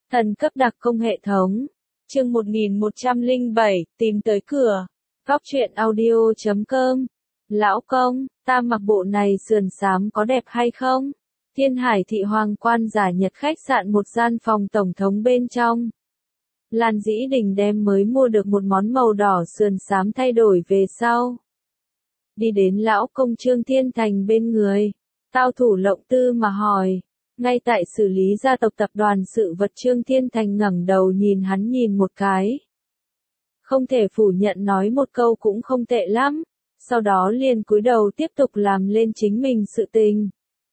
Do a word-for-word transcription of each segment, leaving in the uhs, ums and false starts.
Thần cấp đặc công hệ thống. Chương một nghìn một trăm lẻ bảy, tìm tới cửa. Góc truyện audio chấm com. Lão công, ta mặc bộ này sườn xám có đẹp hay không? Thiên Hải thị hoàng quan giả nhật khách sạn một gian phòng tổng thống bên trong. Lan Dĩ Đình đem mới mua được một món màu đỏ sườn xám thay đổi về sau. Đi đến lão công Trương Thiên Thành bên người. Tao thủ lộng tư mà hỏi. Ngay tại xử lý gia tộc tập đoàn sự vật Trương Thiên Thành ngẩng đầu nhìn hắn nhìn một cái. Không thể phủ nhận nói một câu cũng không tệ lắm, sau đó liền cúi đầu tiếp tục làm lên chính mình sự tình.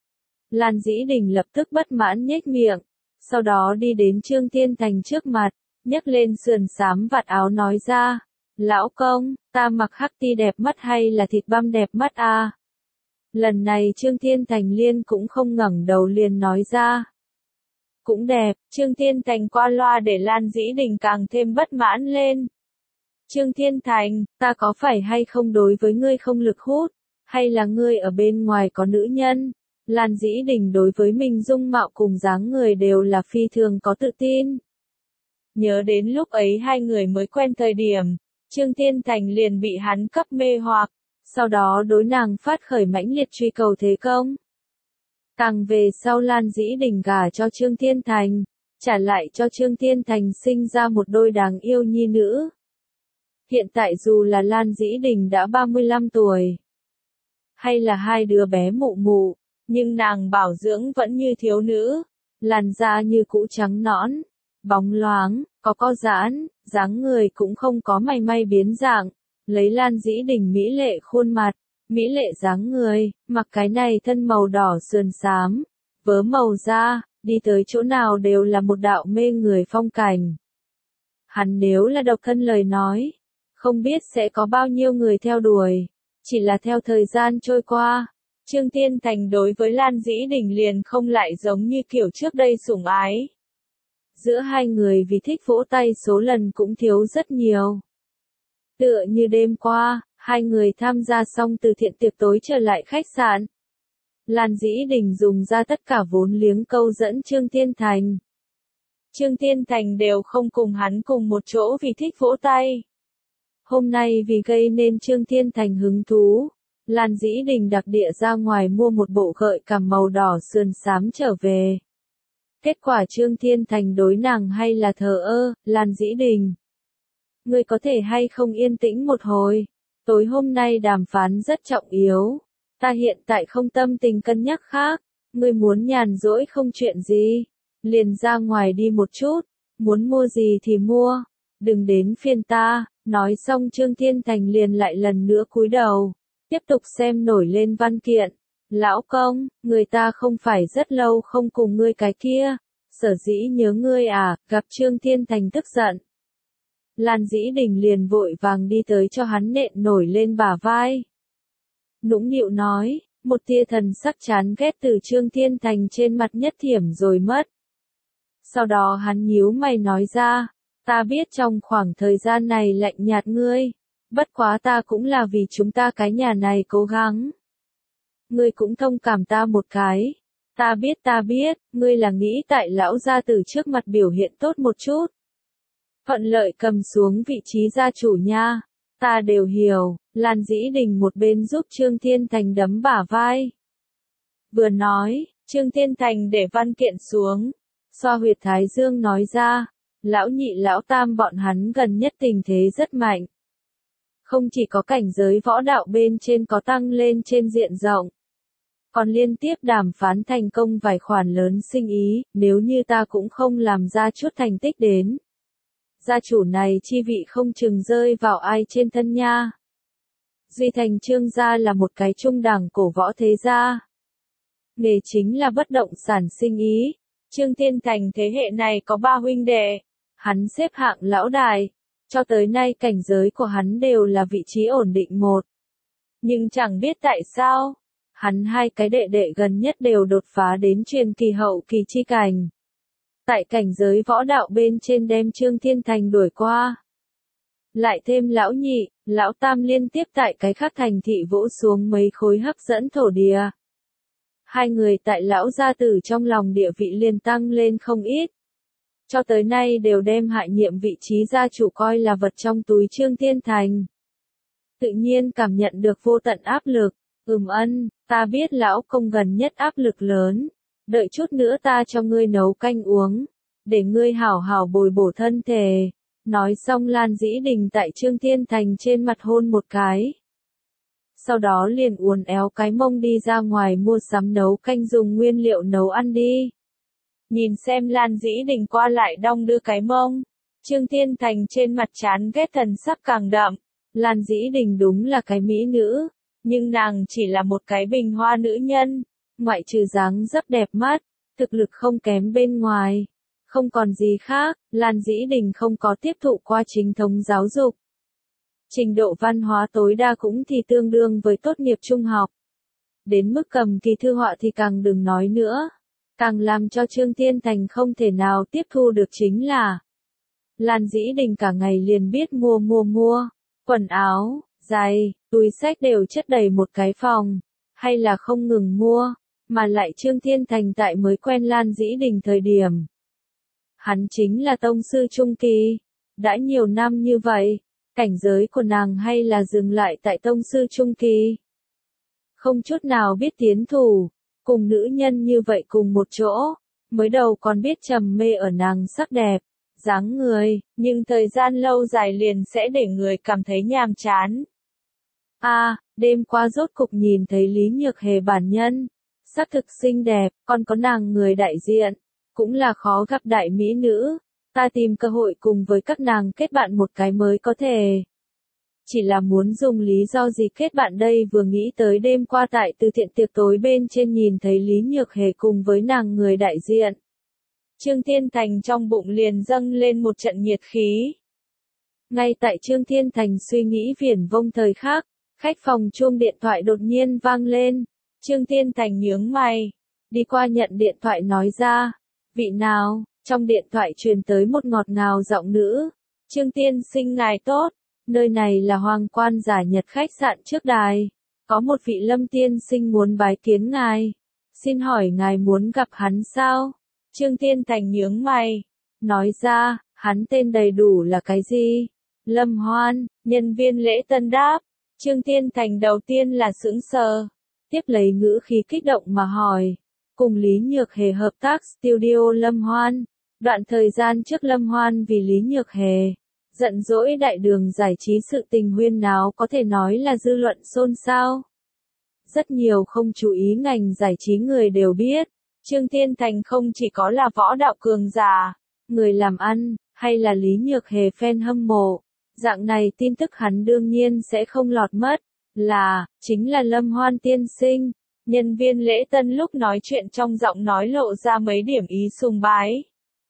Lan Dĩ Đình lập tức bất mãn nhếch miệng, sau đó đi đến Trương Thiên Thành trước mặt, nhấc lên sườn xám vạt áo nói ra, lão công, ta mặc hắc ti đẹp mắt hay là thịt băm đẹp mắt à? Lần này Trương Thiên Thành liên cũng không ngẩng đầu liền nói ra. Cũng đẹp, Trương Thiên Thành qua loa để Lan Dĩ Đình càng thêm bất mãn lên. Trương Thiên Thành, ta có phải hay không đối với ngươi không lực hút, hay là ngươi ở bên ngoài có nữ nhân? Lan Dĩ Đình đối với mình dung mạo cùng dáng người đều là phi thường có tự tin. Nhớ đến lúc ấy hai người mới quen thời điểm, Trương Thiên Thành liền bị hắn cấp mê hoặc. Sau đó đối nàng phát khởi mãnh liệt truy cầu thế công. Càng về sau Lan Dĩ Đình gả cho Trương Thiên Thành, trả lại cho Trương Thiên Thành sinh ra một đôi đáng yêu nhi nữ. Hiện tại dù là Lan Dĩ Đình đã ba mươi lăm tuổi, hay là hai đứa bé mụ mụ, nhưng nàng bảo dưỡng vẫn như thiếu nữ, làn da như cũ trắng nõn, bóng loáng, có co giãn, dáng người cũng không có mảy may biến dạng. Lấy Lan Dĩ Đình mỹ lệ khuôn mặt, mỹ lệ dáng người, mặc cái này thân màu đỏ sườn xám, vớ màu da, đi tới chỗ nào đều là một đạo mê người phong cảnh. Hắn nếu là độc thân lời nói, không biết sẽ có bao nhiêu người theo đuổi, chỉ là theo thời gian trôi qua, Trương Thiên Thành đối với Lan Dĩ Đình liền không lại giống như kiểu trước đây sủng ái. Giữa hai người vì thích vỗ tay số lần cũng thiếu rất nhiều. Tựa như đêm qua, hai người tham gia xong từ thiện tiệc tối trở lại khách sạn. Lan Dĩ Đình dùng ra tất cả vốn liếng câu dẫn Trương Thiên Thành. Trương Thiên Thành đều không cùng hắn cùng một chỗ vì thích vỗ tay. Hôm nay vì gây nên Trương Thiên Thành hứng thú, Lan Dĩ Đình đặc địa ra ngoài mua một bộ gợi cảm màu đỏ sườn xám trở về. Kết quả Trương Thiên Thành đối nàng hay là thờ ơ, Lan Dĩ Đình. Ngươi có thể hay không yên tĩnh một hồi, tối hôm nay đàm phán rất trọng yếu, ta hiện tại không tâm tình cân nhắc khác, ngươi muốn nhàn rỗi không chuyện gì, liền ra ngoài đi một chút, muốn mua gì thì mua, đừng đến phiền ta, nói xong Trương Thiên Thành liền lại lần nữa cúi đầu, tiếp tục xem nổi lên văn kiện, lão công, người ta không phải rất lâu không cùng ngươi cái kia, sở dĩ nhớ ngươi à, gặp Trương Thiên Thành tức giận. Lan Dĩ Đình liền vội vàng đi tới cho hắn nện nổi lên bả vai. Nũng nịu nói, một tia thần sắc chán ghét từ Trương Thiên Thành trên mặt nhất thiểm rồi mất. Sau đó hắn nhíu mày nói ra, ta biết trong khoảng thời gian này lạnh nhạt ngươi, bất quá ta cũng là vì chúng ta cái nhà này cố gắng. Ngươi cũng thông cảm ta một cái, ta biết ta biết, ngươi là nghĩ tại lão gia tử trước mặt biểu hiện tốt một chút. Thuận lợi cầm xuống vị trí gia chủ nha, ta đều hiểu, Lan Dĩ Đình một bên giúp Trương Thiên Thành đấm bả vai. Vừa nói, Trương Thiên Thành để văn kiện xuống, xoa huyệt thái dương nói ra, lão nhị lão tam bọn hắn gần nhất tình thế rất mạnh. Không chỉ có cảnh giới võ đạo bên trên có tăng lên trên diện rộng, còn liên tiếp đàm phán thành công vài khoản lớn sinh ý, nếu như ta cũng không làm ra chút thành tích đến. Gia chủ này chi vị không chừng rơi vào ai trên thân nha. Duy Thành Trương gia là một cái trung đẳng cổ võ thế gia. Nghề chính là bất động sản sinh ý. Trương Thiên Thành thế hệ này có ba huynh đệ. Hắn xếp hạng lão đại. Cho tới nay cảnh giới của hắn đều là vị trí ổn định một. Nhưng chẳng biết tại sao, hắn hai cái đệ đệ gần nhất đều đột phá đến truyền kỳ hậu kỳ chi cảnh. Tại cảnh giới võ đạo bên trên đem Trương Thiên Thành đuổi qua. Lại thêm lão nhị, lão tam liên tiếp tại cái khác thành thị vỗ xuống mấy khối hấp dẫn thổ địa. Hai người tại lão gia tử trong lòng địa vị liền tăng lên không ít. cho tới nay đều đem hại nhiệm vị trí gia chủ coi là vật trong túi Trương Thiên Thành. Tự nhiên cảm nhận được vô tận áp lực, ừm ân, ta biết lão công gần nhất áp lực lớn, đợi chút nữa ta cho ngươi nấu canh uống, để ngươi hảo hảo bồi bổ thân thể. Nói xong Lan Dĩ Đình tại Trương Thiên Thành trên mặt hôn một cái. Sau đó liền uốn éo cái mông đi ra ngoài mua sắm nấu canh dùng nguyên liệu nấu ăn đi. Nhìn xem Lan Dĩ Đình qua lại đong đưa cái mông, Trương Thiên Thành trên mặt chán ghét thần sắc càng đậm. Lan Dĩ Đình đúng là cái mỹ nữ, nhưng nàng chỉ là một cái bình hoa nữ nhân, ngoại trừ dáng dấp đẹp mắt, thực lực không kém bên ngoài. Không còn gì khác, Lan Dĩ Đình không có tiếp thụ qua chính thống giáo dục. Trình độ văn hóa tối đa cũng thì tương đương với tốt nghiệp trung học. Đến mức cầm kỳ thư họa thì càng đừng nói nữa. Càng làm cho Trương Thiên Thành không thể nào tiếp thu được chính là Lan Dĩ Đình cả ngày liền biết mua mua mua, quần áo, giày, túi xách đều chất đầy một cái phòng, hay là không ngừng mua, mà lại Trương Thiên Thành tại mới quen Lan Dĩ Đình thời điểm. Hắn chính là tông sư trung kỳ, đã nhiều năm như vậy, cảnh giới của nàng hay là dừng lại tại tông sư trung kỳ. Không chút nào biết tiến thủ, cùng nữ nhân như vậy cùng một chỗ, mới đầu còn biết trầm mê ở nàng sắc đẹp, dáng người, nhưng thời gian lâu dài liền sẽ để người cảm thấy nhàm chán. A, à, đêm qua rốt cục nhìn thấy Lý Nhược Hề bản nhân, sắc thực xinh đẹp, còn có nàng người đại diện, cũng là khó gặp đại mỹ nữ, ta tìm cơ hội cùng với các nàng kết bạn một cái mới có thể. Chỉ là muốn dùng lý do gì kết bạn đây, vừa nghĩ tới đêm qua tại từ thiện tiệc tối bên trên nhìn thấy Lý Nhược Hề cùng với nàng người đại diện. Trương Thiên Thành trong bụng liền dâng lên một trận nhiệt khí. Ngay tại Trương Thiên Thành suy nghĩ viển vông thời khắc, khách phòng chuông điện thoại đột nhiên vang lên. Trương Thiên Thành nhướng mày, đi qua nhận điện thoại nói ra, vị nào, trong điện thoại truyền tới một ngọt ngào giọng nữ. Trương tiên sinh ngài tốt, nơi này là Hoàng Quan Giả Nhật khách sạn trước đài, có một vị Lâm tiên sinh muốn bái kiến ngài, xin hỏi ngài muốn gặp hắn sao? Trương Thiên Thành nhướng mày, nói ra, hắn tên đầy đủ là cái gì? Lâm Hoan, nhân viên lễ tân đáp. Trương Thiên Thành đầu tiên là sững sờ, tiếp lấy ngữ khí kích động mà hỏi, cùng Lý Nhược Hề hợp tác studio Lâm Hoan. Đoạn thời gian trước Lâm Hoan vì Lý Nhược Hề giận dỗi đại đường giải trí sự tình huyên náo có thể nói là dư luận xôn xao. Rất nhiều không chú ý ngành giải trí người đều biết, Trương Thiên Thành không chỉ có là võ đạo cường giả, người làm ăn, hay là Lý Nhược Hề fan hâm mộ. Dạng này tin tức hắn đương nhiên sẽ không lọt mất, là, chính là Lâm Hoan tiên sinh. Nhân viên lễ tân lúc nói chuyện trong giọng nói lộ ra mấy điểm ý sùng bái.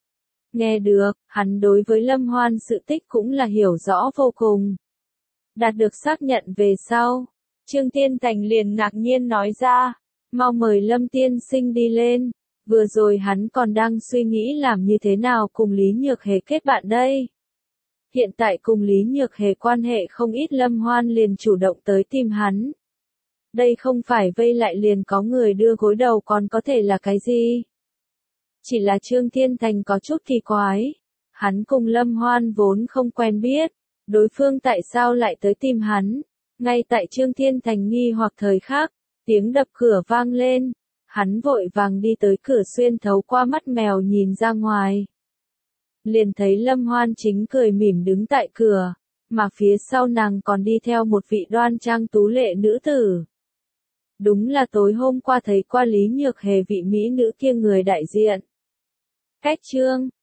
Nghe được, hắn đối với Lâm Hoan sự tích cũng là hiểu rõ vô cùng. Đạt được xác nhận về sau, Trương Thiên Thành liền ngạc nhiên nói ra, mau mời Lâm tiên sinh đi lên, vừa rồi hắn còn đang suy nghĩ làm như thế nào cùng Lý Nhược Hề kết bạn đây. Hiện tại cùng Lý Nhược Hề quan hệ không ít, Lâm Hoan liền chủ động tới tìm hắn. Đây không phải vây lại liền có người đưa gối đầu còn có thể là cái gì? Chỉ là Trương Thiên Thành có chút kỳ quái. Hắn cùng Lâm Hoan vốn không quen biết, đối phương tại sao lại tới tìm hắn? Ngay tại Trương Thiên Thành nghi hoặc thời khắc, tiếng đập cửa vang lên. Hắn vội vàng đi tới cửa, xuyên thấu qua mắt mèo nhìn ra ngoài. Liền thấy Lâm Hoan chính cười mỉm đứng tại cửa, mà phía sau nàng còn đi theo một vị đoan trang tú lệ nữ tử. Đúng là tối hôm qua thấy qua Lý Nhược Hề vị mỹ nữ kia người đại diện. Cách chương